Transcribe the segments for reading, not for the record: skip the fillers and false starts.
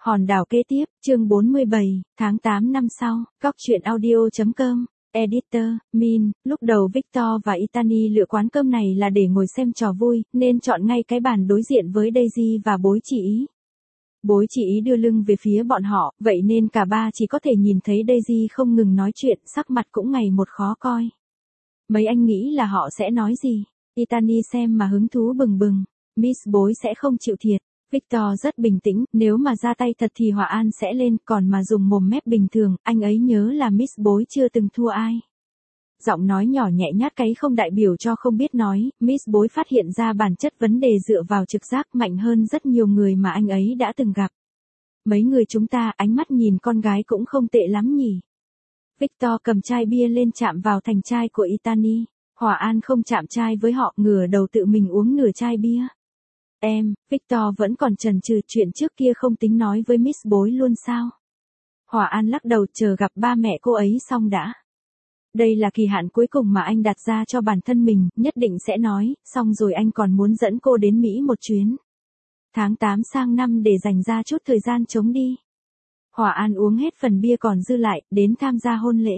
Hòn đảo kế tiếp, chương 47, tháng 8 năm sau, góc truyện audio.com, editor, Min, lúc đầu Victor và Italy lựa quán cơm này là để ngồi xem trò vui, nên chọn ngay cái bàn đối diện với Daisy và bối chị ý. Bối chị ý đưa lưng về phía bọn họ, vậy nên cả ba chỉ có thể nhìn thấy Daisy không ngừng nói chuyện, sắc mặt cũng ngày một khó coi. Mấy anh nghĩ là họ sẽ nói gì? Italy xem mà hứng thú bừng bừng, Miss bối sẽ không chịu thiệt. Victor rất bình tĩnh, nếu mà ra tay thật thì Hòa An sẽ lên, còn mà dùng mồm mép bình thường, anh ấy nhớ là Miss bối chưa từng thua ai. Giọng nói nhỏ nhẹ nhát cái không đại biểu cho không biết nói, Miss bối phát hiện ra bản chất vấn đề dựa vào trực giác mạnh hơn rất nhiều người mà anh ấy đã từng gặp. Mấy người chúng ta, ánh mắt nhìn con gái cũng không tệ lắm nhỉ. Victor cầm chai bia lên chạm vào thành chai của Italy. Hòa An không chạm chai với họ, ngửa đầu tự mình uống nửa chai bia. Em, Victor vẫn còn chần chừ, chuyện trước kia không tính nói với Miss bối luôn sao? Hòa An lắc đầu, chờ gặp ba mẹ cô ấy xong đã. Đây là kỳ hạn cuối cùng mà anh đặt ra cho bản thân mình, nhất định sẽ nói, xong rồi anh còn muốn dẫn cô đến Mỹ một chuyến. Tháng 8 sang năm để dành ra chút thời gian trống đi. Hòa An uống hết phần bia còn dư lại, đến tham gia hôn lễ.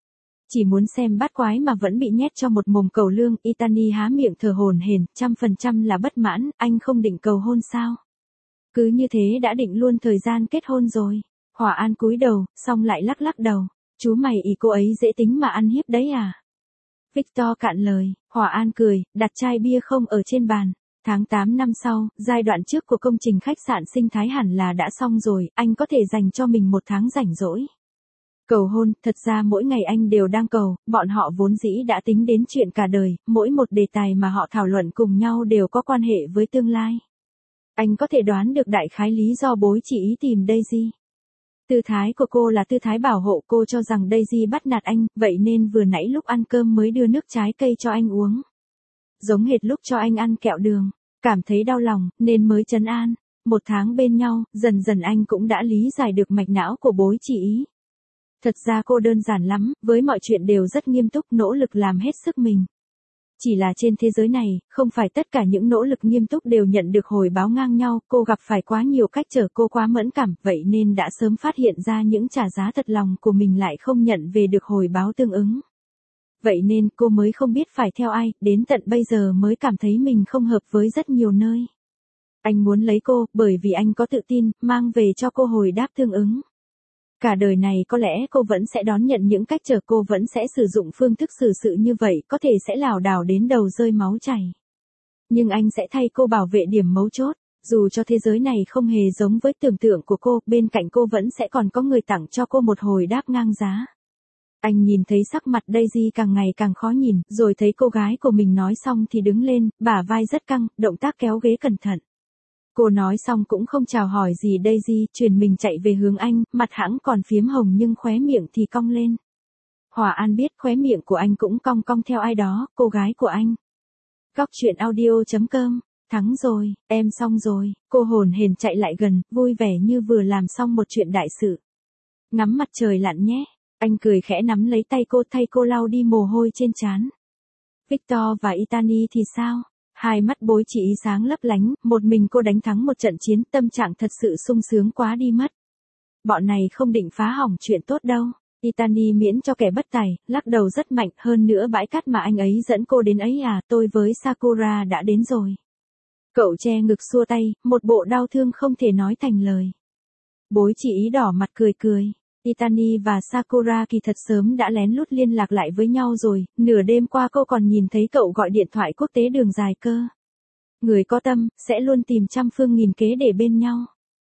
Chỉ muốn xem bát quái mà vẫn bị nhét cho một mồm cầu lương, Italy há miệng thở hổn hển, 100% là bất mãn, anh không định cầu hôn sao? Cứ như thế đã định luôn thời gian kết hôn rồi. Hòa An cúi đầu, xong lại lắc lắc đầu. Chú mày ý cô ấy dễ tính mà ăn hiếp đấy à? Victor cạn lời, Hòa An cười, đặt chai bia không ở trên bàn. Tháng 8 năm sau, giai đoạn trước của công trình khách sạn sinh thái hẳn là đã xong rồi, anh có thể dành cho mình một tháng rảnh rỗi. Cầu hôn, thật ra mỗi ngày anh đều đang cầu, bọn họ vốn dĩ đã tính đến chuyện cả đời, mỗi một đề tài mà họ thảo luận cùng nhau đều có quan hệ với tương lai. Anh có thể đoán được đại khái lý do bối chị ý tìm Daisy. Tư thái của cô là tư thái bảo hộ, cô cho rằng Daisy bắt nạt anh, vậy nên vừa nãy lúc ăn cơm mới đưa nước trái cây cho anh uống. Giống hệt lúc cho anh ăn kẹo đường, cảm thấy đau lòng, nên mới trấn an. Một tháng bên nhau, dần dần anh cũng đã lý giải được mạch não của bối chị ý. Thật ra cô đơn giản lắm, với mọi chuyện đều rất nghiêm túc, nỗ lực làm hết sức mình. Chỉ là trên thế giới này, không phải tất cả những nỗ lực nghiêm túc đều nhận được hồi báo ngang nhau, cô gặp phải quá nhiều cách trở, cô quá mẫn cảm, vậy nên đã sớm phát hiện ra những trả giá thật lòng của mình lại không nhận về được hồi báo tương ứng. Vậy nên cô mới không biết phải theo ai, đến tận bây giờ mới cảm thấy mình không hợp với rất nhiều nơi. Anh muốn lấy cô, bởi vì anh có tự tin, mang về cho cô hồi đáp tương ứng. Cả đời này có lẽ cô vẫn sẽ đón nhận những cách trở, cô vẫn sẽ sử dụng phương thức xử sự như vậy, có thể sẽ lảo đảo đến đầu rơi máu chảy. Nhưng anh sẽ thay cô bảo vệ điểm mấu chốt, dù cho thế giới này không hề giống với tưởng tượng của cô, bên cạnh cô vẫn sẽ còn có người tặng cho cô một hồi đáp ngang giá. Anh nhìn thấy sắc mặt Daisy càng ngày càng khó nhìn, rồi thấy cô gái của mình nói xong thì đứng lên, bả vai rất căng, động tác kéo ghế cẩn thận. Cô nói xong cũng không chào hỏi gì Daisy, chuyển mình chạy về hướng anh, mặt hãng còn phiếm hồng nhưng khóe miệng thì cong lên. Hòa An biết khóe miệng của anh cũng cong cong theo ai đó, cô gái của anh. Góc truyện audio.com, thắng rồi, em xong rồi, cô hồn hển chạy lại gần, vui vẻ như vừa làm xong một chuyện đại sự. Ngắm mặt trời lặn nhé, anh cười khẽ nắm lấy tay cô, thay cô lau đi mồ hôi trên trán. Victor và Italy thì sao? Hai mắt bối chị ý sáng lấp lánh, một mình cô đánh thắng một trận chiến, tâm trạng thật sự sung sướng quá đi mất. Bọn này không định phá hỏng chuyện tốt đâu. Italy miễn cho kẻ bất tài, lắc đầu rất mạnh, hơn nữa bãi cát mà anh ấy dẫn cô đến ấy à, tôi với Sakura đã đến rồi. Cậu che ngực xua tay, một bộ đau thương không thể nói thành lời. Bối chị ý đỏ mặt cười cười. Italy và Sakura kỳ thật sớm đã lén lút liên lạc lại với nhau rồi, nửa đêm qua cô còn nhìn thấy cậu gọi điện thoại quốc tế đường dài cơ. Người có tâm, sẽ luôn tìm trăm phương nghìn kế để bên nhau.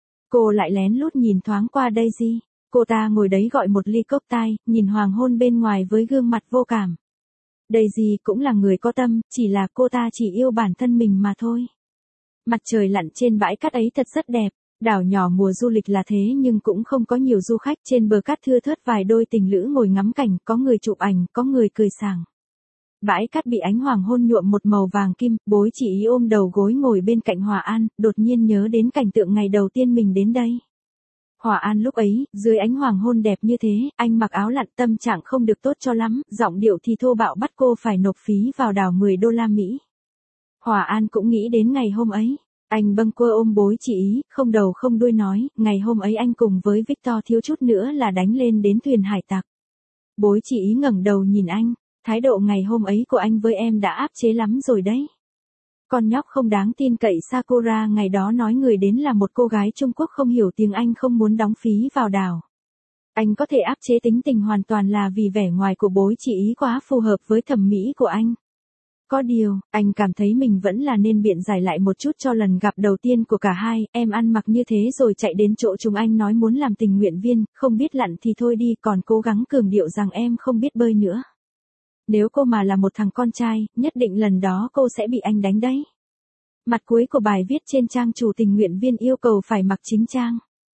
Cô lại lén lút nhìn thoáng qua Daisy, cô ta ngồi đấy gọi một ly cốc tai, nhìn hoàng hôn bên ngoài với gương mặt vô cảm. Daisy cũng là người có tâm, chỉ là cô ta chỉ yêu bản thân mình mà thôi. Mặt trời lặn trên bãi cát ấy thật rất đẹp. Đảo nhỏ mùa du lịch là thế nhưng cũng không có nhiều du khách, trên bờ cát thưa thớt vài đôi tình lữ ngồi ngắm cảnh, có người chụp ảnh, có người cười sảng. Bãi cát bị ánh hoàng hôn nhuộm một màu vàng kim, bối chị ý ôm đầu gối ngồi bên cạnh Hòa An, đột nhiên nhớ đến cảnh tượng ngày đầu tiên mình đến đây. Hòa An lúc ấy, dưới ánh hoàng hôn đẹp như thế, anh mặc áo lặn, tâm trạng không được tốt cho lắm, giọng điệu thì thô bạo bắt cô phải nộp phí vào đảo $10. Hòa An cũng nghĩ đến ngày hôm ấy. Anh bâng quơ ôm bối chị ý, không đầu không đuôi nói, ngày hôm ấy anh cùng với Victor thiếu chút nữa là đánh lên đến thuyền hải tặc. Bối chị ý ngẩng đầu nhìn anh, thái độ ngày hôm ấy của anh với em đã áp chế lắm rồi đấy. Con nhóc không đáng tin cậy Sakura ngày đó nói người đến là một cô gái Trung Quốc không hiểu tiếng Anh không muốn đóng phí vào đảo. Anh có thể áp chế tính tình hoàn toàn là vì vẻ ngoài của bối chị ý quá phù hợp với thẩm mỹ của anh. Có điều, anh cảm thấy mình vẫn là nên biện giải lại một chút cho lần gặp đầu tiên của cả hai, em ăn mặc như thế rồi chạy đến chỗ chúng anh nói muốn làm tình nguyện viên, không biết lặn thì thôi đi, còn cố gắng cường điệu rằng em không biết bơi nữa. Nếu cô mà là một thằng con trai, nhất định lần đó cô sẽ bị anh đánh đấy. Mặt cuối của bài viết trên trang chủ tình nguyện viên yêu cầu phải mặc chính trang.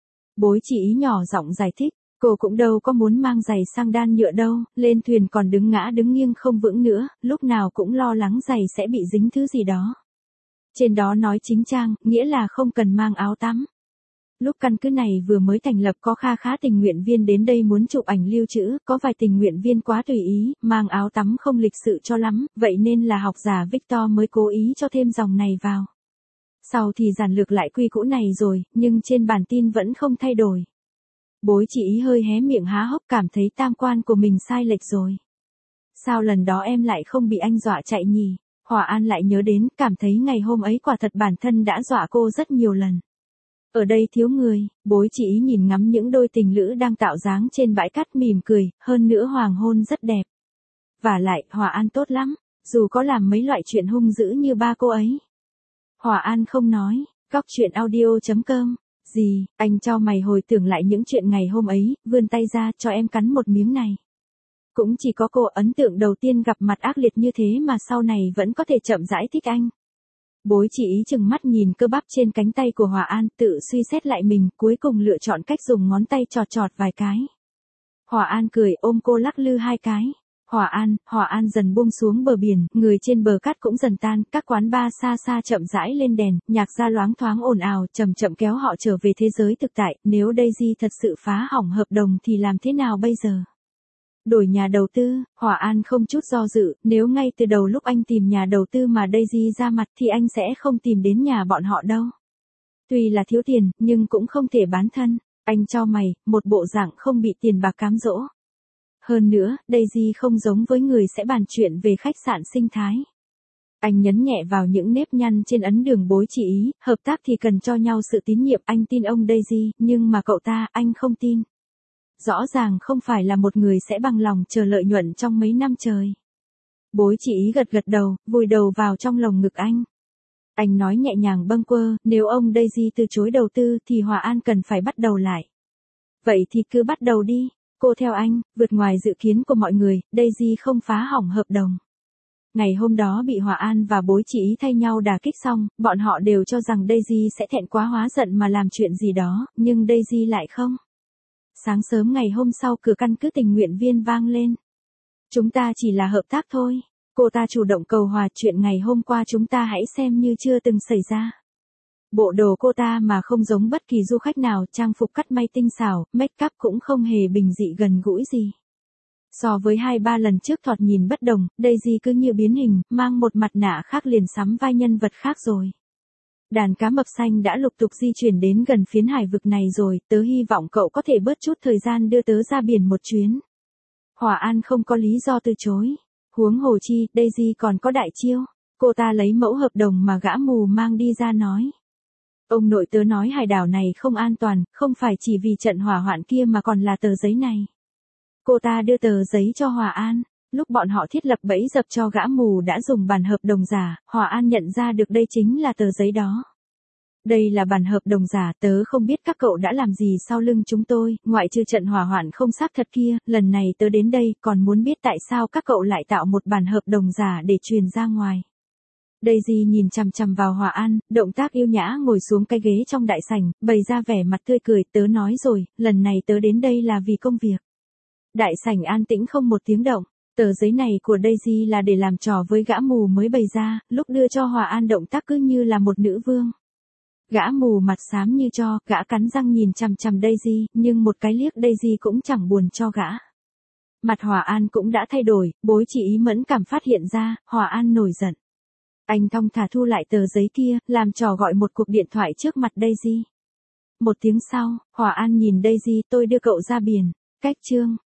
Bối chị ý nhỏ giọng giải thích, cô cũng đâu có muốn mang giày sang đan nhựa đâu, lên thuyền còn đứng ngã đứng nghiêng không vững nữa, lúc nào cũng lo lắng giày sẽ bị dính thứ gì đó. Trên đó nói chính trang, nghĩa là không cần mang áo tắm. Lúc căn cứ này vừa mới thành lập có khá tình nguyện viên đến đây muốn chụp ảnh lưu trữ, có vài tình nguyện viên quá tùy ý, mang áo tắm không lịch sự cho lắm, vậy nên là học giả Victor mới cố ý cho thêm dòng này vào. Sau thì giản lược lại quy cũ này rồi, nhưng trên bản tin vẫn không thay đổi. Bối chị ý hơi hé miệng há hốc cảm thấy tam quan của mình sai lệch rồi. Sao lần đó em lại không bị anh dọa chạy nhỉ? Hòa An lại nhớ đến, cảm thấy ngày hôm ấy quả thật bản thân đã dọa cô rất nhiều lần. Ở đây thiếu người, bối chị ý nhìn ngắm những đôi tình lữ đang tạo dáng trên bãi cát mỉm cười, hơn nữa hoàng hôn rất đẹp. Vả lại, Hòa An tốt lắm, dù có làm mấy loại chuyện hung dữ như ba cô ấy. Hòa An không nói, góc chuyện audio.com. Gì, anh cho mày hồi tưởng lại những chuyện ngày hôm ấy, vươn tay ra cho em cắn một miếng này. Cũng chỉ có cô ấn tượng đầu tiên gặp mặt ác liệt như thế mà sau này vẫn có thể chậm rãi thích anh. Bối chị ý chừng mắt nhìn cơ bắp trên cánh tay của Hòa An, tự suy xét lại mình, cuối cùng lựa chọn cách dùng ngón tay chọt vài cái. Hòa An cười ôm cô lắc lư hai cái. Hòa An dần buông xuống bờ biển, người trên bờ cát cũng dần tan, các quán bar xa xa chậm rãi lên đèn, nhạc ra loáng thoáng ồn ào, chậm chậm kéo họ trở về thế giới thực tại, nếu Daisy thật sự phá hỏng hợp đồng thì làm thế nào bây giờ? Đổi nhà đầu tư, Hòa An không chút do dự, nếu ngay từ đầu lúc anh tìm nhà đầu tư mà Daisy ra mặt thì anh sẽ không tìm đến nhà bọn họ đâu. Tuy là thiếu tiền, nhưng cũng không thể bán thân, anh cho mày, một bộ dạng không bị tiền bạc cám dỗ. Hơn nữa, Daisy không giống với người sẽ bàn chuyện về khách sạn sinh thái. Anh nhấn nhẹ vào những nếp nhăn trên ấn đường bối chỉ ý, hợp tác thì cần cho nhau sự tín nhiệm, anh tin ông Daisy, nhưng mà cậu ta, anh không tin. Rõ ràng không phải là một người sẽ bằng lòng chờ lợi nhuận trong mấy năm trời. Bối chỉ ý gật đầu, vùi đầu vào trong lồng ngực anh. Anh nói nhẹ nhàng bâng quơ, nếu ông Daisy từ chối đầu tư thì Hòa An cần phải bắt đầu lại. Vậy thì cứ bắt đầu đi. Cô theo anh, vượt ngoài dự kiến của mọi người, Daisy không phá hỏng hợp đồng. Ngày hôm đó bị Hòa An và bối chỉ ý thay nhau đả kích xong, bọn họ đều cho rằng Daisy sẽ thẹn quá hóa giận mà làm chuyện gì đó, nhưng Daisy lại không. Sáng sớm ngày hôm sau cửa căn cứ tình nguyện viên vang lên. Chúng ta chỉ là hợp tác thôi. Cô ta chủ động cầu hòa, chuyện ngày hôm qua chúng ta hãy xem như chưa từng xảy ra. Bộ đồ cô ta mà không giống bất kỳ du khách nào, trang phục cắt may tinh xảo, make up cũng không hề bình dị gần gũi gì. So với 2-3 lần trước thoạt nhìn bất đồng, Daisy cứ như biến hình, mang một mặt nạ khác liền sắm vai nhân vật khác rồi. Đàn cá mập xanh đã lục tục di chuyển đến gần phiến hải vực này rồi, tớ hy vọng cậu có thể bớt chút thời gian đưa tớ ra biển một chuyến. Hòa An không có lý do từ chối. Huống hồ chi, Daisy còn có đại chiêu. Cô ta lấy mẫu hợp đồng mà gã mù mang đi ra nói. Ông nội tớ nói hải đảo này không an toàn, không phải chỉ vì trận hỏa hoạn kia mà còn là tờ giấy này. Cô ta đưa tờ giấy cho Hòa An. Lúc bọn họ thiết lập bẫy dập cho gã mù đã dùng bản hợp đồng giả, Hòa An nhận ra được đây chính là tờ giấy đó. Đây là bản hợp đồng giả, tớ không biết các cậu đã làm gì sau lưng chúng tôi, ngoại trừ trận hỏa hoạn không xác thật kia, lần này tớ đến đây còn muốn biết tại sao các cậu lại tạo một bản hợp đồng giả để truyền ra ngoài. Daisy nhìn chằm chằm vào Hòa An, động tác yêu nhã ngồi xuống cái ghế trong đại sảnh, bày ra vẻ mặt tươi cười, tớ nói rồi, lần này tớ đến đây là vì công việc. Đại sảnh an tĩnh không một tiếng động, tờ giấy này của Daisy là để làm trò với gã mù mới bày ra, lúc đưa cho Hòa An động tác cứ như là một nữ vương. Gã mù mặt xám như tro, gã cắn răng nhìn chằm chằm Daisy, nhưng một cái liếc Daisy cũng chẳng buồn cho gã. Mặt Hòa An cũng đã thay đổi, bối chỉ ý mẫn cảm phát hiện ra, Hòa An nổi giận. Anh thong thả thu lại tờ giấy kia, làm trò gọi một cuộc điện thoại trước mặt Daisy. Một tiếng sau, Hòa An nhìn Daisy, tôi đưa cậu ra biển. Cách chương